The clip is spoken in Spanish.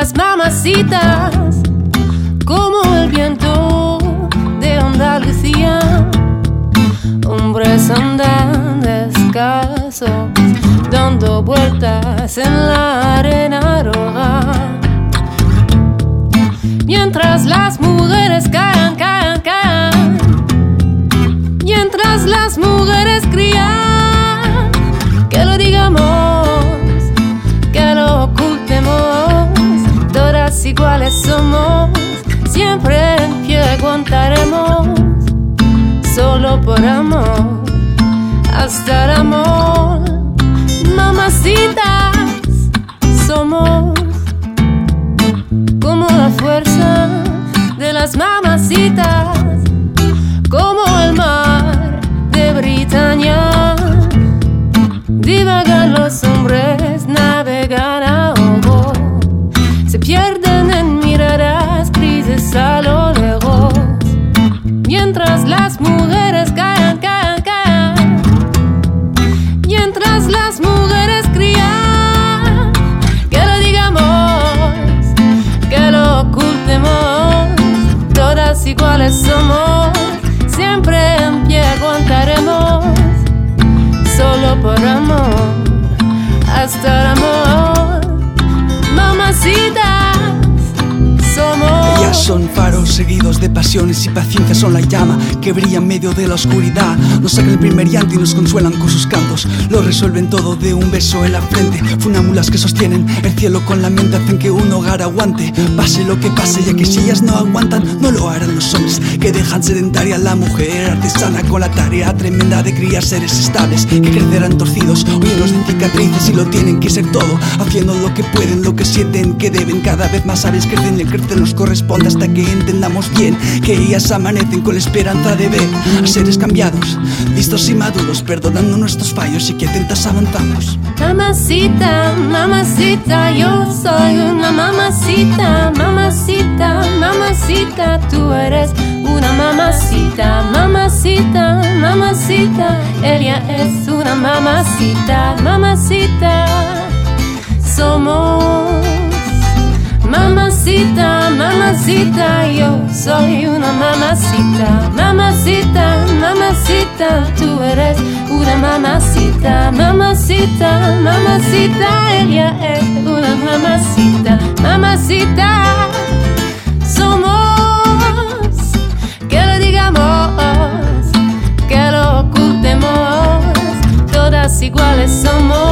las mamacitas, como el viento de Andalucía. Hombres andan descalzos, dando vueltas en la arena roja, mientras las mujeres caen, caen, caen, mientras las mujeres crían. Que lo digamos, que lo ocultemos, todas iguales somos, siempre en pie aguantaremos, solo por amor, hasta el amor. Mamacitas somos, como la fuerza de las mamacitas, como el mar de Britania. Divagan los hombres, navegan a ojo, se pierden en miradas grises a lo lejos, mientras las mujeres caen, caen, caen, mientras las mujeres crían. Que lo digamos, que lo ocultemos, todas iguales somos, siempre en pie aguantaremos, solo por amor, hasta el amor. Mamacitas somos. Ellas son faros seguidos de pasiones y paciencia, son la llama que brilla en medio de la oscuridad. Nos sacan el primer llanto y nos consuelan con sus cantos, lo resuelven todo de un beso en la frente. Funámulas que sostienen el cielo con la mente, hacen que un hogar aguante, pase lo que pase, ya que si ellas no aguantan, no lo harán los hombres, que dejan sedentaria a la mujer artesana con la tarea tremenda de criar seres estables, que crecerán torcidos o llenos de cicatrices y lo tienen que ser todo, haciendo lo que pueden, lo que sienten que deben. Cada vez más aves crecen y el crecer nos corresponde, hasta que entendamos bien que ellas amanecen con la esperanza de ver a seres cambiados, listos y maduros, perdonando nuestros fallos y que atentas avanzamos. Mamacita, mamacita, yo soy una mamacita, mamacita, mamacita, tú eres una mamacita, mamacita, mamacita, ella es una mamacita, mamacita, somos. Mamacita, mamacita, yo soy una mamacita, mamacita, mamacita, tú eres una mamacita, mamacita, mamacita, ella es una mamacita, mamacita, somos. Que lo digamos, que lo ocultemos, todas iguales somos,